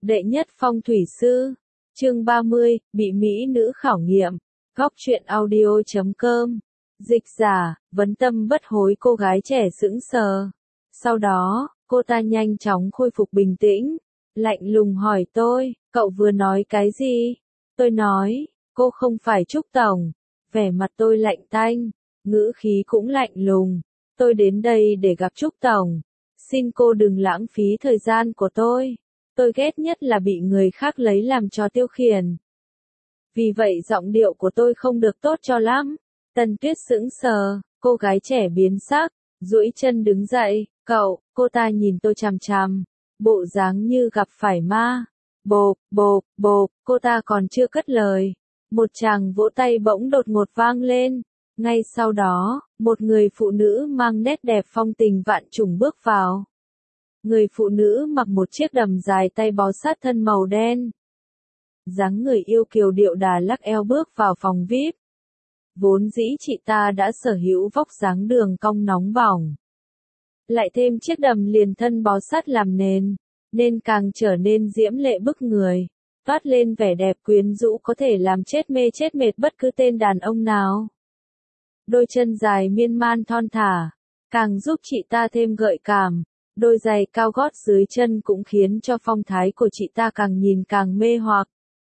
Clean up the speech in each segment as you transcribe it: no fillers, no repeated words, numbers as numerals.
Đệ nhất phong thủy sư. Chương 30, bị mỹ nữ khảo nghiệm. Góc truyện audio.com. Dịch giả, vấn tâm bất hối. Cô gái trẻ sững sờ. Sau đó, cô ta nhanh chóng khôi phục bình tĩnh, lạnh lùng hỏi tôi, cậu vừa nói cái gì? Tôi nói, cô không phải Trúc Tổng. Vẻ mặt tôi lạnh tanh, ngữ khí cũng lạnh lùng. Tôi đến đây để gặp Trúc Tổng. Xin cô đừng lãng phí thời gian của tôi. Tôi ghét nhất là bị người khác lấy làm trò tiêu khiển. Vì vậy giọng điệu của tôi không được tốt cho lắm. Tần Tuyết sững sờ, cô gái trẻ biến sắc, duỗi chân đứng dậy, cậu, cô ta nhìn tôi chằm chằm, bộ dáng như gặp phải ma. Bộp, bộp, bộp, cô ta còn chưa cất lời. Một tràng vỗ tay bỗng đột ngột vang lên. Ngay sau đó, một người phụ nữ mang nét đẹp phong tình vạn trùng bước vào. Người phụ nữ mặc một chiếc đầm dài tay bó sát thân màu đen. Dáng người yêu kiều điệu đà lắc eo bước vào phòng VIP. Vốn dĩ chị ta đã sở hữu vóc dáng đường cong nóng bỏng. Lại thêm chiếc đầm liền thân bó sát làm nền, nên càng trở nên diễm lệ bức người, toát lên vẻ đẹp quyến rũ có thể làm chết mê chết mệt bất cứ tên đàn ông nào. Đôi chân dài miên man thon thả, càng giúp chị ta thêm gợi cảm. Đôi giày cao gót dưới chân cũng khiến cho phong thái của chị ta càng nhìn càng mê hoặc.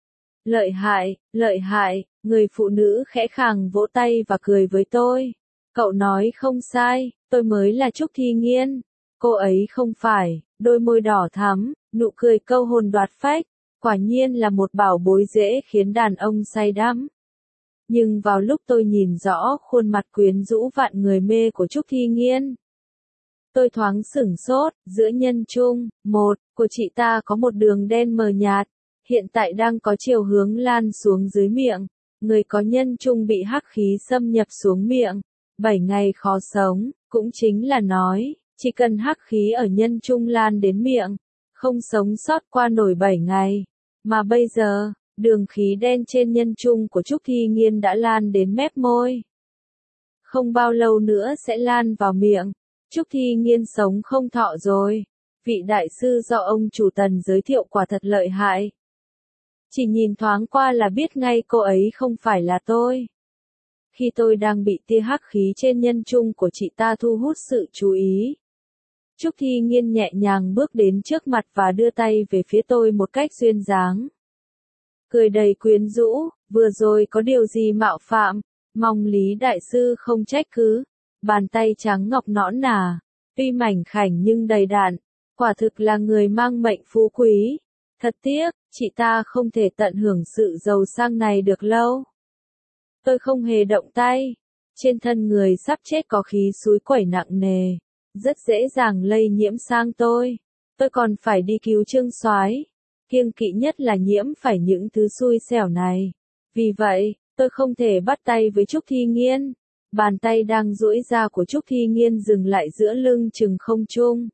Lợi hại, người phụ nữ khẽ khàng vỗ tay và cười với tôi. Cậu nói không sai, tôi mới là Trúc Thi Nghiên. Cô ấy không phải, đôi môi đỏ thắm, nụ cười câu hồn đoạt phách. Quả nhiên là một bảo bối dễ khiến đàn ông say đắm. Nhưng vào lúc tôi nhìn rõ khuôn mặt quyến rũ vạn người mê của Trúc Thi Nghiên, tôi thoáng sửng sốt. Giữa nhân trung, của chị ta có một đường đen mờ nhạt, hiện tại đang có chiều hướng lan xuống dưới miệng. Người có nhân trung bị hắc khí xâm nhập xuống miệng, 7 ngày khó sống, cũng chính là nói, chỉ cần hắc khí ở nhân trung lan đến miệng, không sống sót qua nổi 7 ngày. Mà bây giờ, đường khí đen trên nhân trung của Trúc Thi Nghiên đã lan đến mép môi. Không bao lâu nữa sẽ lan vào miệng. Trúc Thi Nghiên sống không thọ rồi. Vị đại sư do ông chủ Tần giới thiệu quả thật lợi hại. Chỉ nhìn thoáng qua là biết ngay cô ấy không phải là tôi. Khi tôi đang bị tia hắc khí trên nhân trung của chị ta thu hút sự chú ý, Trúc Thi Nghiên nhẹ nhàng bước đến trước mặt và đưa tay về phía tôi một cách duyên dáng. Cười đầy quyến rũ, vừa rồi có điều gì mạo phạm, mong Lý đại sư không trách cứ. Bàn tay trắng ngọc nõn nà, tuy mảnh khảnh nhưng đầy đặn, quả thực là người mang mệnh phú quý. Thật tiếc, chị ta không thể tận hưởng sự giàu sang này được lâu. Tôi không hề động tay. Trên thân người sắp chết có khí xúi quẩy nặng nề, rất dễ dàng lây nhiễm sang tôi. Tôi còn phải đi cứu Trương Soái. Kiêng kỵ nhất là nhiễm phải những thứ xui xẻo này. Vì vậy, tôi không thể bắt tay với Trúc Thi Nghiên. Bàn tay đang duỗi ra của Trúc Thi Nghiên dừng lại giữa lưng chừng không trung.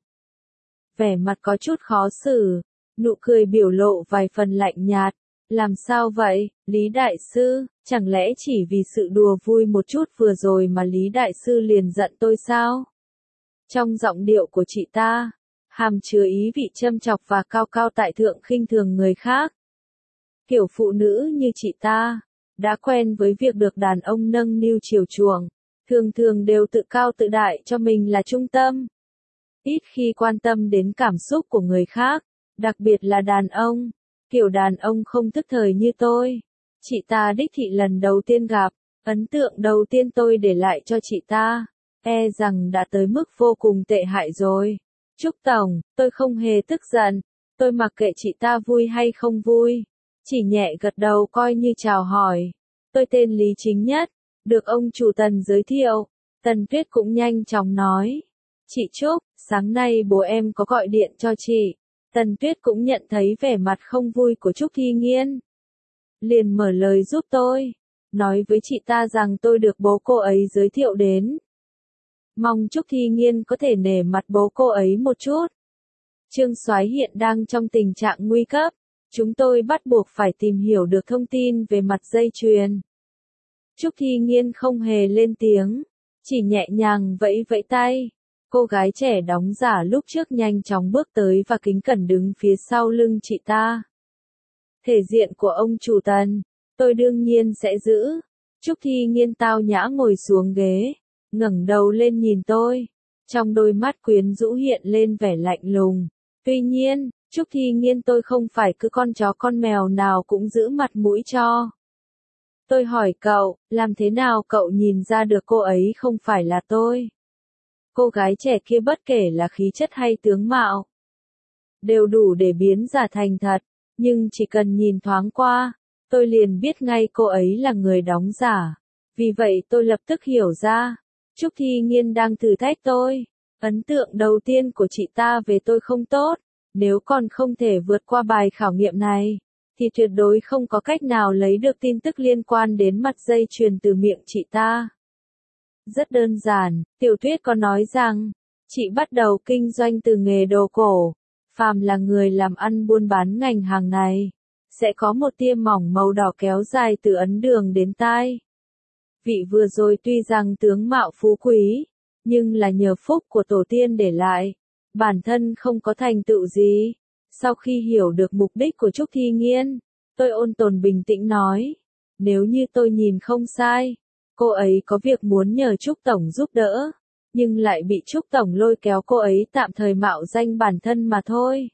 Vẻ mặt có chút khó xử, nụ cười biểu lộ vài phần lạnh nhạt. Làm sao vậy, Lý đại sư, chẳng lẽ chỉ vì sự đùa vui một chút vừa rồi mà Lý đại sư liền giận tôi sao? Trong giọng điệu của chị ta, hàm chứa ý vị châm chọc và cao cao tại thượng khinh thường người khác. Kiểu phụ nữ như chị ta, đã quen với việc được đàn ông nâng niu chiều chuộng, thường thường đều tự cao tự đại cho mình là trung tâm. Ít khi quan tâm đến cảm xúc của người khác, đặc biệt là đàn ông, kiểu đàn ông không thức thời như tôi. Chị ta đích thị lần đầu tiên gặp, ấn tượng đầu tiên tôi để lại cho chị ta, e rằng đã tới mức vô cùng tệ hại rồi. Trúc Tổng, tôi không hề tức giận, tôi mặc kệ chị ta vui hay không vui, chỉ nhẹ gật đầu coi như chào hỏi. Tôi tên Lý Chính Nhất, được ông chủ Tần giới thiệu. Tần Tuyết cũng nhanh chóng nói. Chị Trúc, sáng nay bố em có gọi điện cho chị. Tần Tuyết cũng nhận thấy vẻ mặt không vui của Trúc Thi Nghiên. Liền mở lời giúp tôi, nói với chị ta rằng tôi được bố cô ấy giới thiệu đến. Mong Trúc Thi Nghiên có thể nể mặt bố cô ấy một chút. Trương Soái hiện đang trong tình trạng nguy cấp. Chúng tôi bắt buộc phải tìm hiểu được thông tin về mặt dây chuyền. Trúc Thi Nghiên không hề lên tiếng, chỉ nhẹ nhàng vẫy vẫy tay. Cô gái trẻ đóng giả lúc trước nhanh chóng bước tới và kính cẩn đứng phía sau lưng chị ta. Thể diện của ông chủ Tần, tôi đương nhiên sẽ giữ. Trúc Thi Nghiên tao nhã ngồi xuống ghế, ngẩng đầu lên nhìn tôi. Trong đôi mắt quyến rũ hiện lên vẻ lạnh lùng. Tuy nhiên, Trúc Thi Nghiên tôi không phải cứ con chó con mèo nào cũng giữ mặt mũi cho. Tôi hỏi cậu, làm thế nào cậu nhìn ra được cô ấy không phải là tôi? Cô gái trẻ kia bất kể là khí chất hay tướng mạo, đều đủ để biến giả thành thật, nhưng chỉ cần nhìn thoáng qua, tôi liền biết ngay cô ấy là người đóng giả. Vì vậy tôi lập tức hiểu ra, Trúc Thi Nghiên đang thử thách tôi. Ấn tượng đầu tiên của chị ta về tôi không tốt, nếu còn không thể vượt qua bài khảo nghiệm này, thì tuyệt đối không có cách nào lấy được tin tức liên quan đến mặt dây chuyền từ miệng chị ta. Rất đơn giản, tiểu thuyết có nói rằng, chị bắt đầu kinh doanh từ nghề đồ cổ. Phàm là người làm ăn buôn bán ngành hàng này, sẽ có một tia mỏng màu đỏ kéo dài từ ấn đường đến tai. Vị vừa rồi tuy rằng tướng mạo phú quý, nhưng là nhờ phúc của tổ tiên để lại, bản thân không có thành tựu gì. Sau khi hiểu được mục đích của Trúc Thi Nghiên, tôi ôn tồn bình tĩnh nói, nếu như tôi nhìn không sai, cô ấy có việc muốn nhờ Trúc Tổng giúp đỡ, nhưng lại bị Trúc Tổng lôi kéo cô ấy tạm thời mạo danh bản thân mà thôi.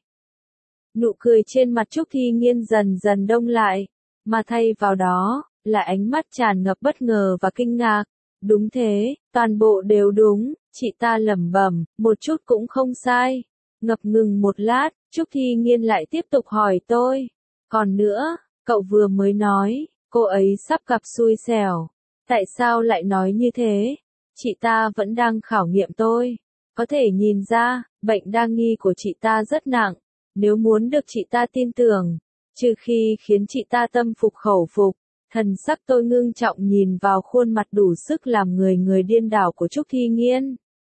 Nụ cười trên mặt Trúc Thi Nghiên dần dần đông lại, mà thay vào đó, là ánh mắt tràn ngập bất ngờ và kinh ngạc. Đúng thế, toàn bộ đều đúng, chị ta lẩm bẩm, một chút cũng không sai. Ngập ngừng một lát, Trúc Thi Nghiên lại tiếp tục hỏi tôi. Còn nữa, cậu vừa mới nói, cô ấy sắp gặp xui xẻo. Tại sao lại nói như thế? Chị ta vẫn đang khảo nghiệm tôi. Có thể nhìn ra, bệnh đa nghi của chị ta rất nặng. Nếu muốn được chị ta tin tưởng, trừ khi khiến chị ta tâm phục khẩu phục. Thần sắc tôi ngưng trọng nhìn vào khuôn mặt đủ sức làm người điên đảo của Trúc Thi Nghiên.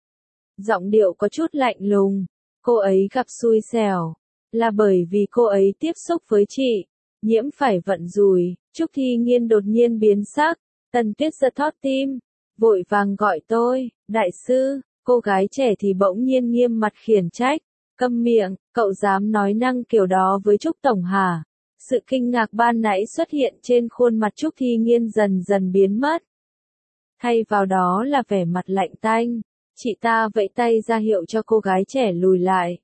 Giọng điệu có chút lạnh lùng. Cô ấy gặp xui xẻo, là bởi vì cô ấy tiếp xúc với chị, nhiễm phải vận rủi. Trúc Thi Nghiên đột nhiên biến sắc, Tần Tuyết giật thót tim, vội vàng gọi tôi, đại sư. Cô gái trẻ thì bỗng nhiên nghiêm mặt khiển trách, câm miệng, cậu dám nói năng kiểu đó với Trúc Tổng hả? Sự kinh ngạc ban nãy xuất hiện trên khuôn mặt Trúc Thi Nghiên dần dần biến mất. Thay vào đó là vẻ mặt lạnh tanh, chị ta vẫy tay ra hiệu cho cô gái trẻ lùi lại.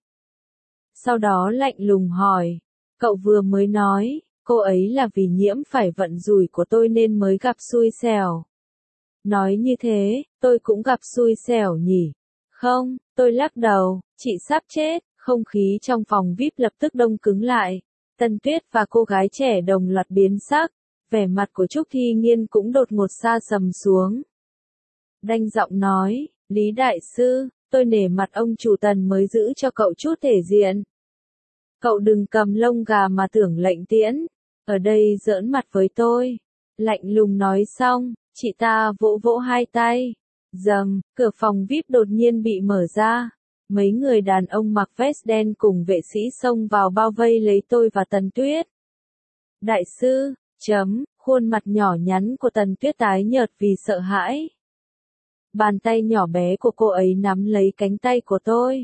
Sau đó lạnh lùng hỏi, cậu vừa mới nói, cô ấy là vì nhiễm phải vận rủi của tôi nên mới gặp xui xẻo. Nói như thế, tôi cũng gặp xui xẻo nhỉ? Không, tôi lắc đầu, chị sắp chết. Không khí trong phòng VIP lập tức đông cứng lại. Tần Tuyết và cô gái trẻ đồng loạt biến sắc, vẻ mặt của Trúc Thi Nghiên cũng đột ngột sa sầm xuống. Đanh giọng nói, Lý Đại Sư, tôi nể mặt ông chủ Tần mới giữ cho cậu chút thể diện. Cậu đừng cầm lông gà mà tưởng lệnh tiễn, ở đây giỡn mặt với tôi. Lạnh lùng nói xong, chị ta vỗ vỗ hai tay. Dầm, cửa phòng VIP đột nhiên bị mở ra. Mấy người đàn ông mặc vest đen cùng vệ sĩ xông vào bao vây lấy tôi và Tần Tuyết. Đại sư, khuôn mặt nhỏ nhắn của Tần Tuyết tái nhợt vì sợ hãi. Bàn tay nhỏ bé của cô ấy nắm lấy cánh tay của tôi.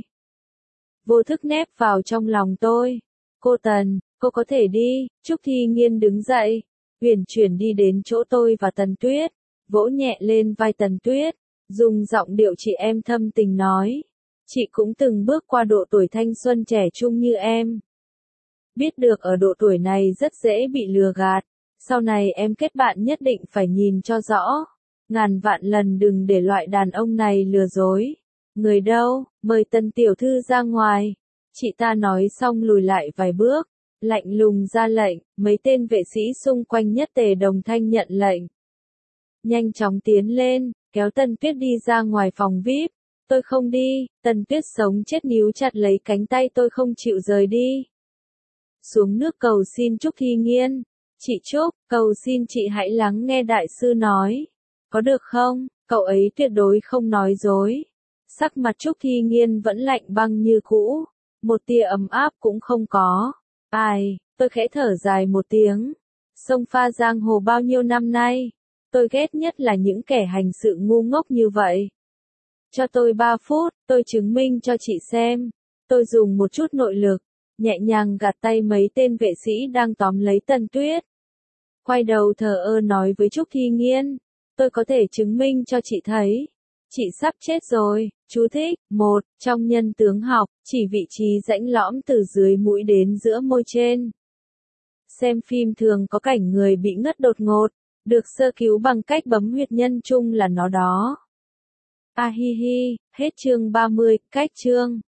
Vô thức nép vào trong lòng tôi. Cô Tần, cô có thể đi. Trúc Thi Nghiên đứng dậy, uyển chuyển đi đến chỗ tôi và Tần Tuyết, vỗ nhẹ lên vai Tần Tuyết, dùng giọng điệu chị em thâm tình nói. Chị cũng từng bước qua độ tuổi thanh xuân trẻ trung như em. Biết được ở độ tuổi này rất dễ bị lừa gạt. Sau này em kết bạn nhất định phải nhìn cho rõ. Ngàn vạn lần đừng để loại đàn ông này lừa dối. Người đâu, mời Tần tiểu thư ra ngoài. Chị ta nói xong lùi lại vài bước, lạnh lùng ra lệnh, mấy tên vệ sĩ xung quanh nhất tề đồng thanh nhận lệnh. Nhanh chóng tiến lên, kéo Tần Tuyết đi ra ngoài phòng VIP. Tôi không đi, Tần Tuyết sống chết níu chặt lấy cánh tay tôi không chịu rời đi. Xuống nước cầu xin Trúc Thi Nghiên. Chị Trúc, cầu xin chị hãy lắng nghe đại sư nói. Có được không? Cậu ấy tuyệt đối không nói dối. Sắc mặt Trúc Thi Nghiên vẫn lạnh băng như cũ. Một tia ấm áp cũng không có. Ai, tôi khẽ thở dài một tiếng. Sông pha giang hồ bao nhiêu năm nay. Tôi ghét nhất là những kẻ hành sự ngu ngốc như vậy. Cho tôi 3 phút, tôi chứng minh cho chị xem. Tôi dùng một chút nội lực, nhẹ nhàng gạt tay mấy tên vệ sĩ đang tóm lấy Tần Tuyết. Quay đầu thờ ơ nói với Trúc Thi Nghiên, tôi có thể chứng minh cho chị thấy. Chị sắp chết rồi. Chú thích, 1. Trong nhân tướng học, chỉ vị trí rãnh lõm từ dưới mũi đến giữa môi trên. Xem phim thường có cảnh người bị ngất đột ngột, được sơ cứu bằng cách bấm huyệt nhân trung là nó đó. A hi hi, hết chương 30, cách chương.